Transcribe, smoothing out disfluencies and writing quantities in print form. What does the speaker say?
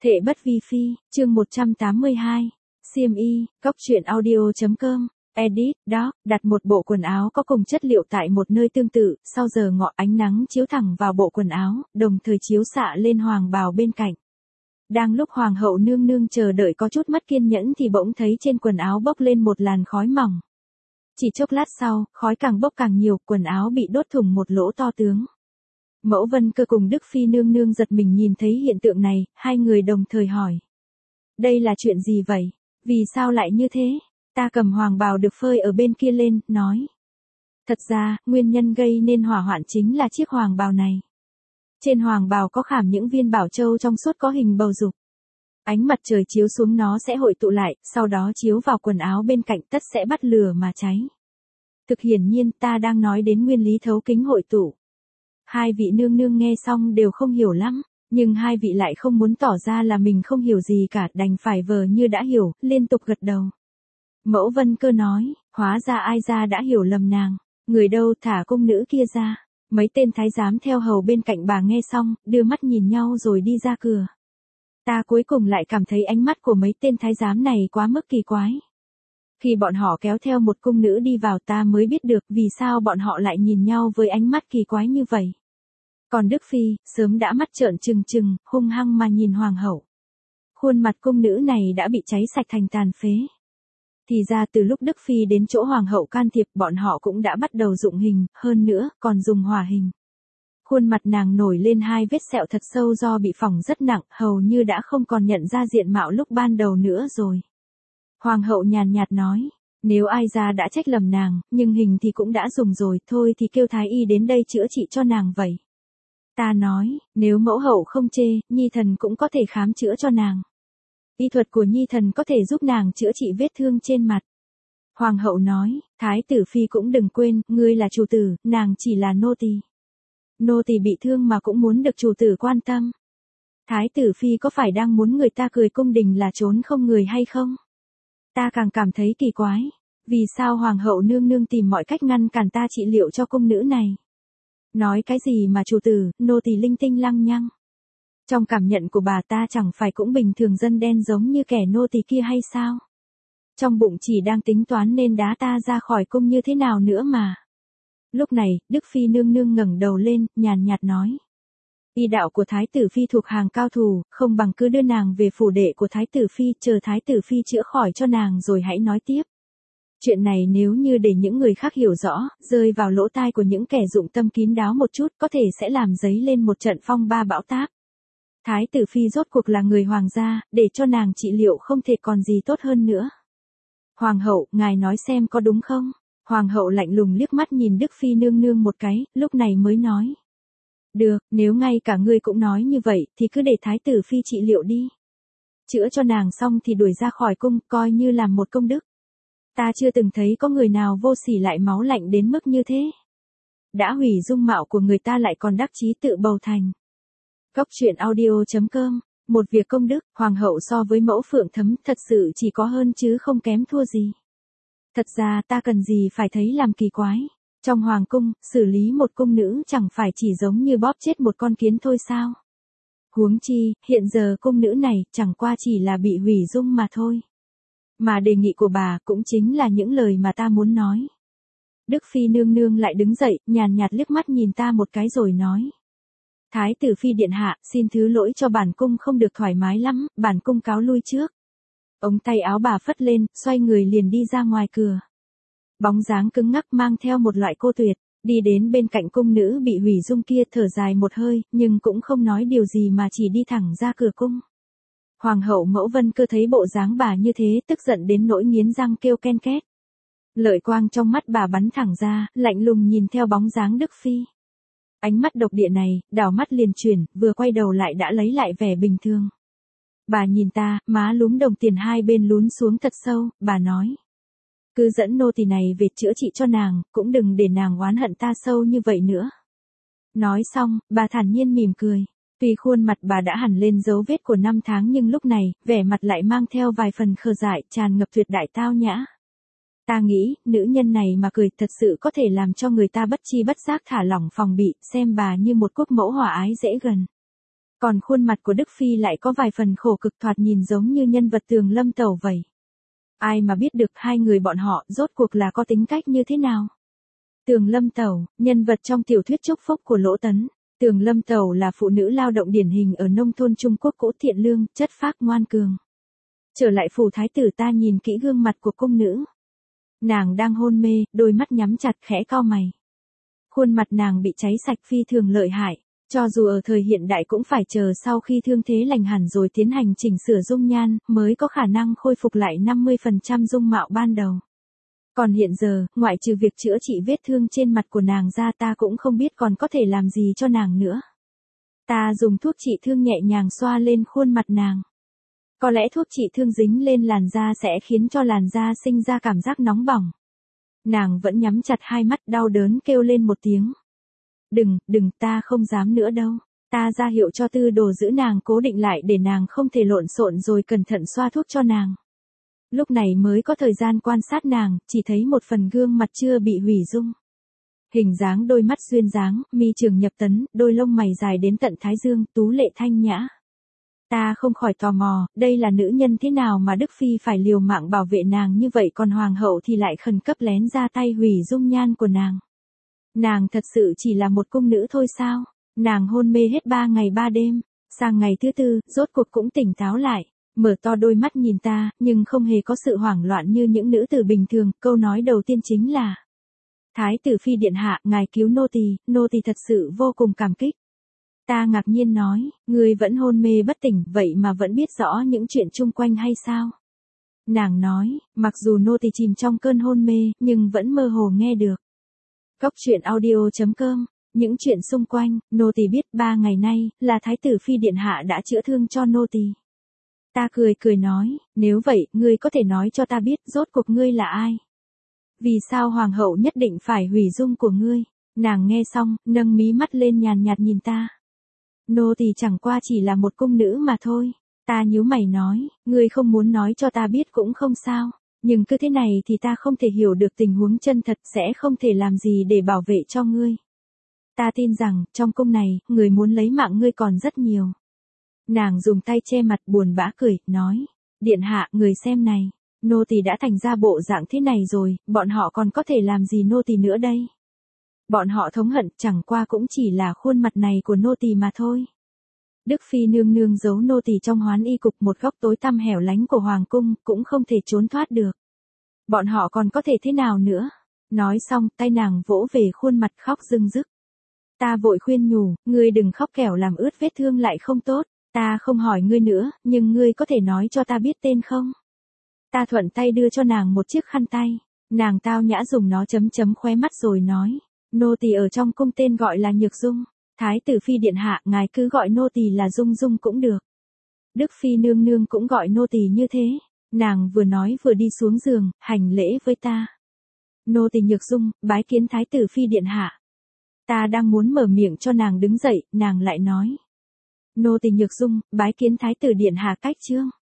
Thệ bất vi phi, chương 182. Xiêm y, cóc truyện audio.com. Edit, đó, đặt một bộ quần áo có cùng chất liệu tại một nơi tương tự, sau giờ ngọ ánh nắng chiếu thẳng vào bộ quần áo, đồng thời chiếu xạ lên hoàng bào bên cạnh. Đang lúc hoàng hậu nương nương chờ đợi có chút mất kiên nhẫn thì bỗng thấy trên quần áo bốc lên một làn khói mỏng. Chỉ chốc lát sau, khói càng bốc càng nhiều, quần áo bị đốt thủng một lỗ to tướng. Mẫu Vân Cơ cùng Đức Phi nương nương giật mình nhìn thấy hiện tượng này, hai người đồng thời hỏi. Đây là chuyện gì vậy? Vì sao lại như thế? Ta cầm hoàng bào được phơi ở bên kia lên, nói. Thật ra, nguyên nhân gây nên hỏa hoạn chính là chiếc hoàng bào này. Trên hoàng bào có khảm những viên bảo châu trong suốt có hình bầu dục. Ánh mặt trời chiếu xuống nó sẽ hội tụ lại, sau đó chiếu vào quần áo bên cạnh tất sẽ bắt lửa mà cháy. Thực hiển nhiên ta đang nói đến nguyên lý thấu kính hội tụ. Hai vị nương nương nghe xong đều không hiểu lắm, nhưng hai vị lại không muốn tỏ ra là mình không hiểu gì cả, đành phải vờ như đã hiểu, liên tục gật đầu. Mẫu Vân Cơ nói, hóa ra ai ra đã hiểu lầm nàng, người đâu thả cung nữ kia ra. Mấy tên thái giám theo hầu bên cạnh bà nghe xong, đưa mắt nhìn nhau rồi đi ra cửa. Ta cuối cùng lại cảm thấy ánh mắt của mấy tên thái giám này quá mức kỳ quái. Khi bọn họ kéo theo một cung nữ đi vào ta mới biết được vì sao bọn họ lại nhìn nhau với ánh mắt kỳ quái như vậy. Còn Đức Phi, sớm đã mắt trợn trừng trừng, hung hăng mà nhìn hoàng hậu. Khuôn mặt cung nữ này đã bị cháy sạch thành tàn phế. Thì ra từ lúc Đức Phi đến chỗ hoàng hậu can thiệp bọn họ cũng đã bắt đầu dụng hình, hơn nữa còn dùng hỏa hình. Khuôn mặt nàng nổi lên hai vết sẹo thật sâu do bị phỏng rất nặng, hầu như đã không còn nhận ra diện mạo lúc ban đầu nữa rồi. Hoàng hậu nhàn nhạt nói, nếu ai ra đã trách lầm nàng, nhưng hình thì cũng đã dùng rồi, thôi thì kêu thái y đến đây chữa trị cho nàng vậy. Ta nói, nếu mẫu hậu không chê, nhi thần cũng có thể khám chữa cho nàng. Y thuật của nhi thần có thể giúp nàng chữa trị vết thương trên mặt. Hoàng hậu nói, thái tử phi cũng đừng quên, ngươi là chủ tử, nàng chỉ là nô tỳ. Nô tỳ bị thương mà cũng muốn được chủ tử quan tâm. Thái tử phi có phải đang muốn người ta cười cung đình là trốn không người hay không? Ta càng cảm thấy kỳ quái. Vì sao hoàng hậu nương nương tìm mọi cách ngăn cản ta trị liệu cho cung nữ này? Nói cái gì mà chủ tử, nô tỳ linh tinh lăng nhăng. Trong cảm nhận của bà ta chẳng phải cũng bình thường dân đen giống như kẻ nô tỳ kia hay sao? Trong bụng chỉ đang tính toán nên đá ta ra khỏi cung như thế nào nữa mà. Lúc này, Đức Phi nương nương ngẩng đầu lên, nhàn nhạt nói. Y đạo của Thái tử Phi thuộc hàng cao thủ, không bằng cứ đưa nàng về phủ đệ của Thái tử Phi, chờ Thái tử Phi chữa khỏi cho nàng rồi hãy nói tiếp. Chuyện này nếu như để những người khác hiểu rõ, rơi vào lỗ tai của những kẻ dụng tâm kín đáo một chút có thể sẽ làm dấy lên một trận phong ba bão táp. Thái tử Phi rốt cuộc là người hoàng gia, để cho nàng trị liệu không thể còn gì tốt hơn nữa. Hoàng hậu, ngài nói xem có đúng không? Hoàng hậu lạnh lùng liếc mắt nhìn Đức Phi nương nương một cái, lúc này mới nói. Được, nếu ngay cả ngươi cũng nói như vậy, thì cứ để Thái tử Phi trị liệu đi. Chữa cho nàng xong thì đuổi ra khỏi cung, coi như làm một công đức. Ta chưa từng thấy có người nào vô sỉ lại máu lạnh đến mức như thế. Đã hủy dung mạo của người ta lại còn đắc chí tự bầu thành. Cóc truyện audio.com. Một việc công đức, hoàng hậu so với mẫu Phượng Thấm thật sự chỉ có hơn chứ không kém thua gì. Thật ra ta cần gì phải thấy làm kỳ quái. Trong hoàng cung, xử lý một cung nữ chẳng phải chỉ giống như bóp chết một con kiến thôi sao? Huống chi, hiện giờ cung nữ này chẳng qua chỉ là bị hủy dung mà thôi. Mà đề nghị của bà cũng chính là những lời mà ta muốn nói. Đức Phi nương nương lại đứng dậy, nhàn nhạt liếc mắt nhìn ta một cái rồi nói. Thái tử Phi điện hạ, xin thứ lỗi cho bản cung không được thoải mái lắm, bản cung cáo lui trước. Ống tay áo bà phất lên, xoay người liền đi ra ngoài cửa. Bóng dáng cứng ngắc mang theo một loại cô tuyệt, đi đến bên cạnh cung nữ bị hủy dung kia thở dài một hơi, nhưng cũng không nói điều gì mà chỉ đi thẳng ra cửa cung. Hoàng hậu Mẫu Vân Cơ thấy bộ dáng bà như thế tức giận đến nỗi nghiến răng kêu ken két. Lợi quang trong mắt bà bắn thẳng ra, lạnh lùng nhìn theo bóng dáng Đức Phi. Ánh mắt độc địa này, đảo mắt liền chuyển, vừa quay đầu lại đã lấy lại vẻ bình thường. Bà nhìn ta, má lúm đồng tiền hai bên lún xuống thật sâu, bà nói. Cứ dẫn nô tỳ này về chữa trị cho nàng, cũng đừng để nàng oán hận ta sâu như vậy nữa. Nói xong, bà thản nhiên mỉm cười. Tuy khuôn mặt bà đã hẳn lên dấu vết của năm tháng nhưng lúc này, vẻ mặt lại mang theo vài phần khờ dại, tràn ngập tuyệt đại tao nhã. Ta nghĩ, nữ nhân này mà cười thật sự có thể làm cho người ta bất chi bất giác thả lỏng phòng bị, xem bà như một quốc mẫu hòa ái dễ gần. Còn khuôn mặt của Đức Phi lại có vài phần khổ cực, thoạt nhìn giống như nhân vật Tường Lâm Tẩu vậy. Ai mà biết được hai người bọn họ rốt cuộc là có tính cách như thế nào. Tường Lâm Tẩu, nhân vật trong tiểu thuyết Chúc Phúc của Lỗ Tấn. Tường Lâm Tẩu là phụ nữ lao động điển hình ở nông thôn Trung Quốc cũ, thiện lương, chất phác, ngoan cường. Trở lại phủ thái tử, ta nhìn kỹ gương mặt của cung nữ. Nàng đang hôn mê, đôi mắt nhắm chặt, khẽ cau mày. Khuôn mặt nàng bị cháy sạch phi thường lợi hại, cho dù ở thời hiện đại cũng phải chờ sau khi thương thế lành hẳn rồi tiến hành chỉnh sửa dung nhan, mới có khả năng khôi phục lại 50% dung mạo ban đầu. Còn hiện giờ, ngoại trừ việc chữa trị vết thương trên mặt của nàng ra, ta cũng không biết còn có thể làm gì cho nàng nữa. Ta dùng thuốc trị thương nhẹ nhàng xoa lên khuôn mặt nàng. Có lẽ thuốc trị thương dính lên làn da sẽ khiến cho làn da sinh ra cảm giác nóng bỏng. Nàng vẫn nhắm chặt hai mắt, đau đớn kêu lên một tiếng. Đừng, ta không dám nữa đâu. Ta ra hiệu cho Tư Đồ giữ nàng cố định lại để nàng không thể lộn xộn, rồi cẩn thận xoa thuốc cho nàng. Lúc này mới có thời gian quan sát nàng, chỉ thấy một phần gương mặt chưa bị hủy dung. Hình dáng đôi mắt duyên dáng, mi trường nhập tấn, đôi lông mày dài đến tận thái dương, tú lệ thanh nhã. Ta không khỏi tò mò, đây là nữ nhân thế nào mà Đức Phi phải liều mạng bảo vệ nàng như vậy, còn hoàng hậu thì lại khẩn cấp lén ra tay hủy dung nhan của nàng. Nàng thật sự chỉ là một cung nữ thôi sao? Nàng hôn mê hết 3 ngày 3 đêm, sang ngày thứ 4, rốt cuộc cũng tỉnh táo lại, mở to đôi mắt nhìn ta, nhưng không hề có sự hoảng loạn như những nữ tử bình thường. Câu nói đầu tiên chính là: Thái tử Phi điện hạ, ngài cứu nô tỳ thật sự vô cùng cảm kích. Ta ngạc nhiên nói, ngươi vẫn hôn mê bất tỉnh, vậy mà vẫn biết rõ những chuyện chung quanh hay sao? Nàng nói, mặc dù nô tỳ chìm trong cơn hôn mê, nhưng vẫn mơ hồ nghe được. Cốc truyện audio.com. Những chuyện xung quanh, nô tỳ biết 3 ngày nay, là Thái tử Phi điện hạ đã chữa thương cho nô tỳ. Ta cười nói, nếu vậy, ngươi có thể nói cho ta biết, rốt cuộc ngươi là ai? Vì sao hoàng hậu nhất định phải hủy dung của ngươi? Nàng nghe xong, nâng mí mắt lên nhàn nhạt nhìn ta. Nô tỳ chẳng qua chỉ là một cung nữ mà thôi. Ta nhíu mày nói, ngươi không muốn nói cho ta biết cũng không sao. Nhưng cứ thế này thì ta không thể hiểu được tình huống chân thật, sẽ không thể làm gì để bảo vệ cho ngươi. Ta tin rằng, trong cung này, người muốn lấy mạng ngươi còn rất nhiều. Nàng dùng tay che mặt buồn bã cười, nói, điện hạ, người xem này, nô tỳ đã thành ra bộ dạng thế này rồi, bọn họ còn có thể làm gì nô tỳ nữa đây? Bọn họ thống hận chẳng qua cũng chỉ là khuôn mặt này của nô tỳ mà thôi. Đức Phi nương nương giấu nô tỳ trong Hoán Y cục, một góc tối tăm hẻo lánh của hoàng cung, cũng không thể trốn thoát được. Bọn họ còn có thể thế nào nữa? Nói xong, tay nàng vỗ về khuôn mặt khóc rưng rức. Ta vội khuyên nhủ, ngươi đừng khóc, kẻo làm ướt vết thương lại không tốt. Ta không hỏi ngươi nữa, nhưng ngươi có thể nói cho ta biết tên không? Ta thuận tay đưa cho nàng một chiếc khăn tay. Nàng tao nhã dùng nó chấm khóe mắt rồi nói, nô tỳ ở trong cung tên gọi là Nhược Dung. Thái tử Phi điện hạ, ngài cứ gọi nô tỳ là Dung Dung cũng được. Đức Phi nương nương cũng gọi nô tỳ như thế. Nàng vừa nói vừa đi xuống giường, hành lễ với ta. Nô tỳ Nhược Dung, bái kiến Thái tử Phi điện hạ. Ta đang muốn mở miệng cho nàng đứng dậy, nàng lại nói. Nô tỳ Nhược Dung, bái kiến Thái tử điện hạ Cách Chương.